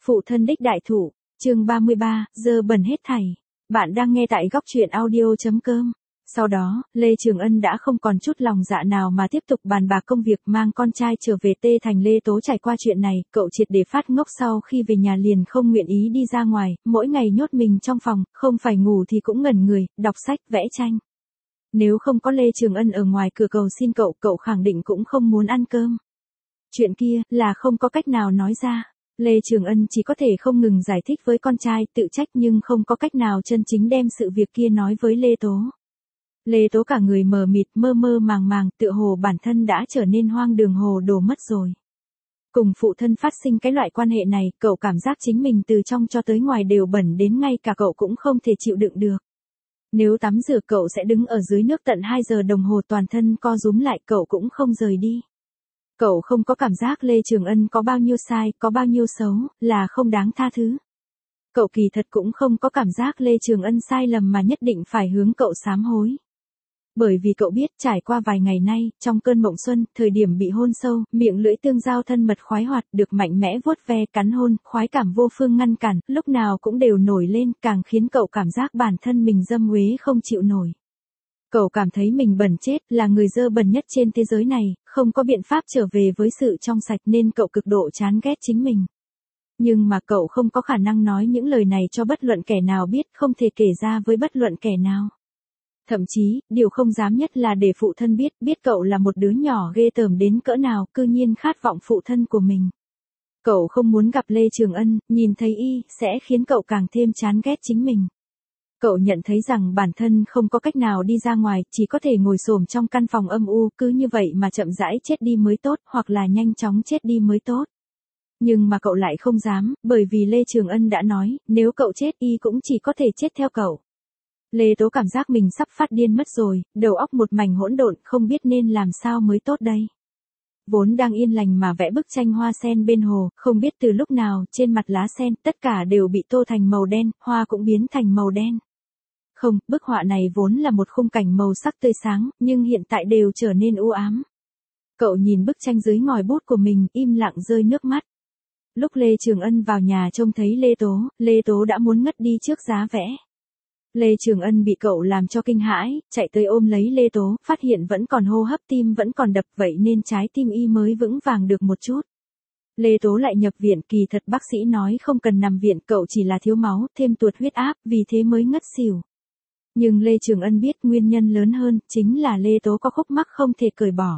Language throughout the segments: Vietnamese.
Phụ thân đích đại thụ, chương 33, dơ bẩn hết thảy. Bạn đang nghe tại góc truyện audio.com. Sau đó, Lê Trường Ân đã không còn chút lòng dạ nào mà tiếp tục bàn bạc công việc mang con trai trở về Tê Thành. Lê Tố trải qua chuyện này, cậu triệt để phát ngốc, sau khi về nhà liền không nguyện ý đi ra ngoài, mỗi ngày nhốt mình trong phòng, không phải ngủ thì cũng ngẩn người, đọc sách, vẽ tranh. Nếu không có Lê Trường Ân ở ngoài cửa cầu xin cậu, cậu khẳng định cũng không muốn ăn cơm. Chuyện kia là không có cách nào nói ra. Lê Trường Ân chỉ có thể không ngừng giải thích với con trai, tự trách nhưng không có cách nào chân chính đem sự việc kia nói với Lê Tố. Lê Tố cả người mờ mịt, mơ mơ màng màng, tựa hồ bản thân đã trở nên hoang đường hồ đồ mất rồi. Cùng phụ thân phát sinh cái loại quan hệ này, cậu cảm giác chính mình từ trong cho tới ngoài đều bẩn đến ngay cả cậu cũng không thể chịu đựng được. Nếu tắm rửa cậu sẽ đứng ở dưới nước tận 2 giờ đồng hồ, toàn thân co rúm lại, cậu cũng không rời đi. Cậu không có cảm giác Lê Trường Ân có bao nhiêu sai, có bao nhiêu xấu, là không đáng tha thứ. Cậu kỳ thật cũng không có cảm giác Lê Trường Ân sai lầm mà nhất định phải hướng cậu sám hối. Bởi vì cậu biết trải qua vài ngày nay, trong cơn mộng xuân, thời điểm bị hôn sâu, miệng lưỡi tương giao thân mật khoái hoạt, được mạnh mẽ vuốt ve cắn hôn, khoái cảm vô phương ngăn cản, lúc nào cũng đều nổi lên, càng khiến cậu cảm giác bản thân mình dâm uế không chịu nổi. Cậu cảm thấy mình bẩn chết, là người dơ bẩn nhất trên thế giới này, không có biện pháp trở về với sự trong sạch nên cậu cực độ chán ghét chính mình. Nhưng mà cậu không có khả năng nói những lời này cho bất luận kẻ nào biết, không thể kể ra với bất luận kẻ nào. Thậm chí, điều không dám nhất là để phụ thân biết cậu là một đứa nhỏ ghê tởm đến cỡ nào, cư nhiên khát vọng phụ thân của mình. Cậu không muốn gặp Lê Trường Ân, nhìn thấy y, sẽ khiến cậu càng thêm chán ghét chính mình. Cậu nhận thấy rằng bản thân không có cách nào đi ra ngoài, chỉ có thể ngồi xổm trong căn phòng âm u, cứ như vậy mà chậm rãi chết đi mới tốt, hoặc là nhanh chóng chết đi mới tốt. Nhưng mà cậu lại không dám, bởi vì Lê Trường Ân đã nói, nếu cậu chết y cũng chỉ có thể chết theo cậu. Lê Tố cảm giác mình sắp phát điên mất rồi, đầu óc một mảnh hỗn độn, không biết nên làm sao mới tốt đây. Vốn đang yên lành mà vẽ bức tranh hoa sen bên hồ, không biết từ lúc nào, trên mặt lá sen, tất cả đều bị tô thành màu đen, hoa cũng biến thành màu đen. Không, bức họa này vốn là một khung cảnh màu sắc tươi sáng, nhưng hiện tại đều trở nên u ám. Cậu nhìn bức tranh dưới ngòi bút của mình, im lặng rơi nước mắt. Lúc Lê Trường Ân vào nhà trông thấy Lê Tố đã muốn ngất đi trước giá vẽ. Lê Trường Ân bị cậu làm cho kinh hãi, chạy tới ôm lấy Lê Tố, phát hiện vẫn còn hô hấp, tim vẫn còn đập, vậy nên trái tim y mới vững vàng được một chút. Lê Tố lại nhập viện, kỳ thật bác sĩ nói không cần nằm viện, cậu chỉ là thiếu máu, thêm tuột huyết áp, vì thế mới ngất xỉu. Nhưng Lê Trường Ân biết nguyên nhân lớn hơn, chính là Lê Tố có khúc mắc không thể cởi bỏ.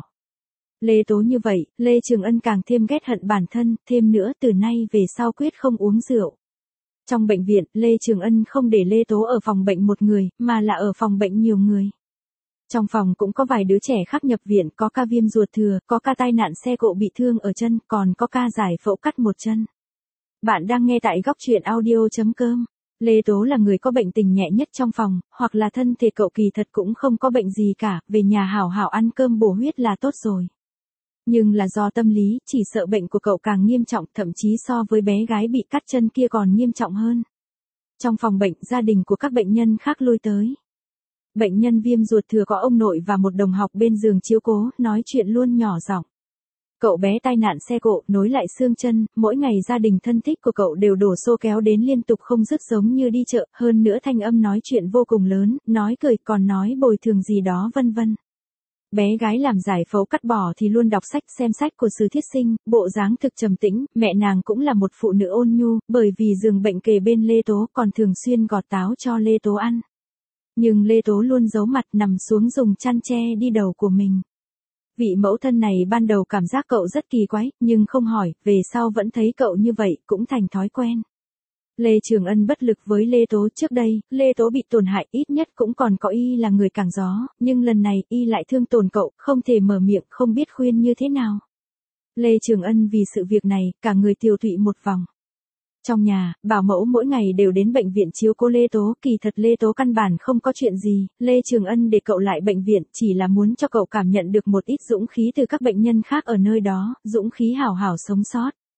Lê Tố như vậy, Lê Trường Ân càng thêm ghét hận bản thân, thêm nữa từ nay về sau quyết không uống rượu. Trong bệnh viện, Lê Trường Ân không để Lê Tố ở phòng bệnh một người, mà là ở phòng bệnh nhiều người. Trong phòng cũng có vài đứa trẻ khác nhập viện, có ca viêm ruột thừa, có ca tai nạn xe cộ bị thương ở chân, còn có ca giải phẫu cắt một chân. Bạn đang nghe tại góc truyện audio.com. Lê Tố là người có bệnh tình nhẹ nhất trong phòng, hoặc là thân thể cậu kỳ thật cũng không có bệnh gì cả, về nhà hảo hảo ăn cơm bổ huyết là tốt rồi. Nhưng là do tâm lý, chỉ sợ bệnh của cậu càng nghiêm trọng, thậm chí so với bé gái bị cắt chân kia còn nghiêm trọng hơn. Trong phòng bệnh, gia đình của các bệnh nhân khác lui tới. Bệnh nhân viêm ruột thừa có ông nội và một đồng học bên giường chiếu cố, nói chuyện luôn nhỏ giọng. Cậu bé tai nạn xe cộ, nối lại xương chân, mỗi ngày gia đình thân thích của cậu đều đổ xô kéo đến liên tục không dứt, giống như đi chợ, hơn nữa thanh âm nói chuyện vô cùng lớn, nói cười còn nói bồi thường gì đó vân vân. Bé gái làm giải phẫu cắt bỏ thì luôn đọc sách, xem sách của Sử Thiết Sinh, bộ dáng thực trầm tĩnh, mẹ nàng cũng là một phụ nữ ôn nhu, bởi vì giường bệnh kề bên Lê Tố, còn thường xuyên gọt táo cho Lê Tố ăn. Nhưng Lê Tố luôn giấu mặt, nằm xuống dùng chăn che đi đầu của mình. Vị mẫu thân này ban đầu cảm giác cậu rất kỳ quái, nhưng không hỏi, về sau vẫn thấy cậu như vậy, cũng thành thói quen. Lê Trường Ân bất lực với Lê Tố, trước đây, Lê Tố bị tổn hại, ít nhất cũng còn có y là người cản gió, nhưng lần này y lại thương tổn cậu, không thể mở miệng, không biết khuyên như thế nào. Lê Trường Ân vì sự việc này, cả người tiêu tụy một vòng. Trong nhà, bảo mẫu mỗi ngày đều đến bệnh viện chiếu cố Lê Tố, kỳ thật Lê Tố căn bản không có chuyện gì, Lê Trường Ân để cậu lại bệnh viện, chỉ là muốn cho cậu cảm nhận được một ít dũng khí từ các bệnh nhân khác ở nơi đó, dũng khí hảo hảo sống sót.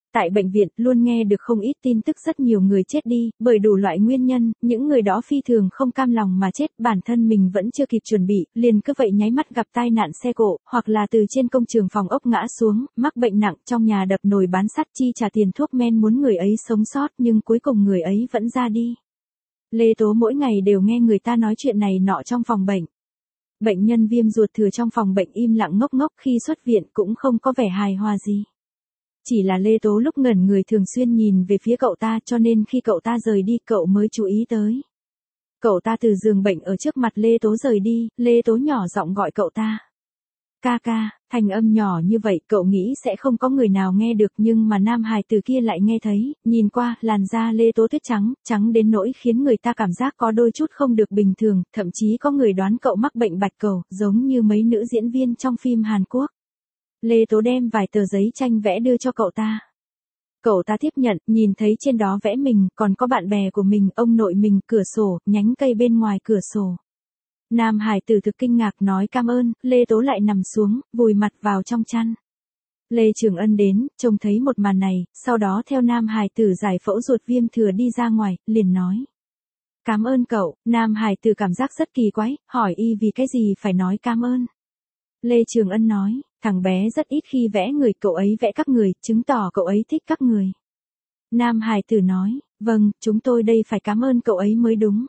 Tại bệnh viện, luôn nghe được không ít tin tức rất nhiều người chết đi, bởi đủ loại nguyên nhân, những người đó phi thường không cam lòng mà chết, bản thân mình vẫn chưa kịp chuẩn bị, liền cứ vậy nháy mắt gặp tai nạn xe cộ, hoặc là từ trên công trường phòng ốc ngã xuống, mắc bệnh nặng, trong nhà đập nồi bán sắt chi trả tiền thuốc men muốn người ấy sống sót, nhưng cuối cùng người ấy vẫn ra đi. Lê Tố mỗi ngày đều nghe người ta nói chuyện này nọ trong phòng bệnh. Bệnh nhân viêm ruột thừa trong phòng bệnh im lặng ngốc ngốc khi xuất viện cũng không có vẻ hài hòa gì. Chỉ là Lê Tố lúc ngẩn người thường xuyên nhìn về phía cậu ta cho nên khi cậu ta rời đi cậu mới chú ý tới. Cậu ta từ giường bệnh ở trước mặt Lê Tố rời đi, Lê Tố nhỏ giọng gọi cậu ta. Ca ca, thành âm nhỏ như vậy cậu nghĩ sẽ không có người nào nghe được nhưng mà nam hài từ kia lại nghe thấy, nhìn qua, làn da Lê Tố tuyết trắng, trắng đến nỗi khiến người ta cảm giác có đôi chút không được bình thường, thậm chí có người đoán cậu mắc bệnh bạch cầu, giống như mấy nữ diễn viên trong phim Hàn Quốc. Lê Tố đem vài tờ giấy tranh vẽ đưa cho cậu ta. Cậu ta tiếp nhận, nhìn thấy trên đó vẽ mình, còn có bạn bè của mình, ông nội mình, cửa sổ, nhánh cây bên ngoài cửa sổ. Nam hải tử thực kinh ngạc nói cảm ơn, Lê Tố lại nằm xuống, vùi mặt vào trong chăn. Lê Trường Ân đến, trông thấy một màn này, sau đó theo nam hải tử giải phẫu ruột viêm thừa đi ra ngoài, liền nói. Cảm ơn cậu, nam hải tử cảm giác rất kỳ quái, hỏi y vì cái gì phải nói cảm ơn. Lê Trường Ân nói, thằng bé rất ít khi vẽ người, cậu ấy vẽ các người, chứng tỏ cậu ấy thích các người. Nam hải tử nói, vâng, chúng tôi đây phải cảm ơn cậu ấy mới đúng.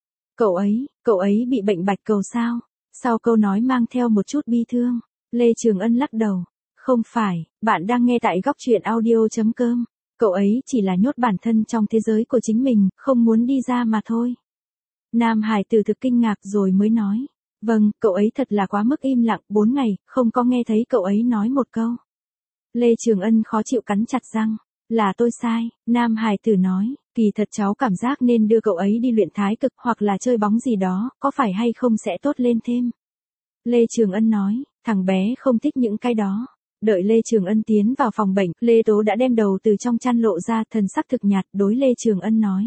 Cậu ấy bị bệnh bạch cầu sao? Sau câu nói mang theo một chút bi thương. Lê Trường Ân lắc đầu. Không phải, bạn đang nghe tại góc truyện audio.com. Cậu ấy chỉ là nhốt bản thân trong thế giới của chính mình, không muốn đi ra mà thôi. Nam hải tử thực kinh ngạc rồi mới nói. Vâng, cậu ấy thật là quá mức im lặng, 4 ngày, không có nghe thấy cậu ấy nói một câu. Lê Trường Ân khó chịu cắn chặt răng. Là tôi sai, nam hải tử nói, kỳ thật cháu cảm giác nên đưa cậu ấy đi luyện thái cực hoặc là chơi bóng gì đó, có phải hay không sẽ tốt lên thêm. Lê Trường Ân nói, thằng bé không thích những cái đó. Đợi Lê Trường Ân tiến vào phòng bệnh, Lê Tố đã đem đầu từ trong chăn lộ ra, thần sắc thực nhạt, đối Lê Trường Ân nói.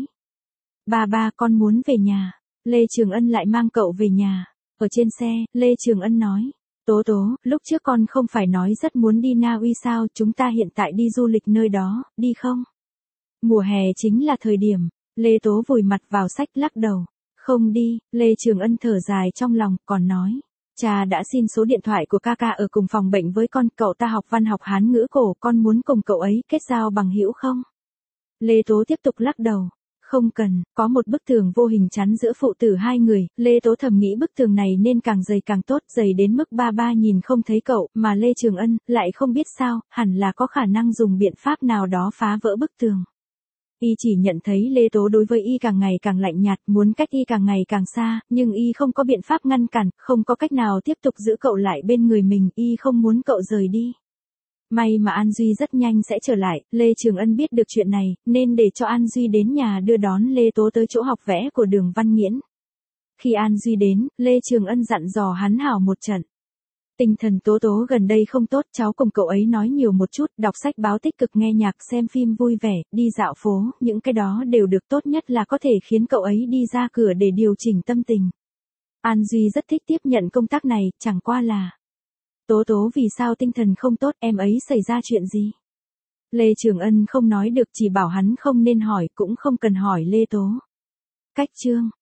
Ba con muốn về nhà. Lê Trường Ân lại mang cậu về nhà. Ở trên xe, Lê Trường Ân nói. Tố, lúc trước con không phải nói rất muốn đi Na Uy sao, chúng ta hiện tại đi du lịch nơi đó, đi không? Mùa hè chính là thời điểm. Lê Tố vùi mặt vào sách lắc đầu. Không đi, Lê Trường Ân thở dài trong lòng, còn nói. Cha đã xin số điện thoại của ca ca ở cùng phòng bệnh với con, cậu ta học văn học Hán ngữ cổ, con muốn cùng cậu ấy kết giao bằng hữu không? Lê Tố tiếp tục lắc đầu. Không cần, có một bức tường vô hình chắn giữa phụ tử hai người, Lê Tố thầm nghĩ bức tường này nên càng dày càng tốt, dày đến mức ba nhìn không thấy cậu, mà Lê Trường Ân, lại không biết sao, hẳn là có khả năng dùng biện pháp nào đó phá vỡ bức tường. Y chỉ nhận thấy Lê Tố đối với y càng ngày càng lạnh nhạt, muốn cách y càng ngày càng xa, nhưng y không có biện pháp ngăn cản, không có cách nào tiếp tục giữ cậu lại bên người mình, y không muốn cậu rời đi. May mà An Duy rất nhanh sẽ trở lại, Lê Trường Ân biết được chuyện này, nên để cho An Duy đến nhà đưa đón Lê Tố tới chỗ học vẽ của Đường Văn Nghiễn. Khi An Duy đến, Lê Trường Ân dặn dò hắn hảo một trận. Tinh thần Tố gần đây không tốt, cháu cùng cậu ấy nói nhiều một chút, đọc sách báo tích cực, nghe nhạc, xem phim vui vẻ, đi dạo phố, những cái đó đều được, tốt nhất là có thể khiến cậu ấy đi ra cửa để điều chỉnh tâm tình. An Duy rất thích tiếp nhận công tác này, chẳng qua là Tố vì sao tinh thần không tốt, em ấy xảy ra chuyện gì? Lê Trường Ân không nói được, chỉ bảo hắn không nên hỏi, cũng không cần hỏi Lê Tố. Cách chương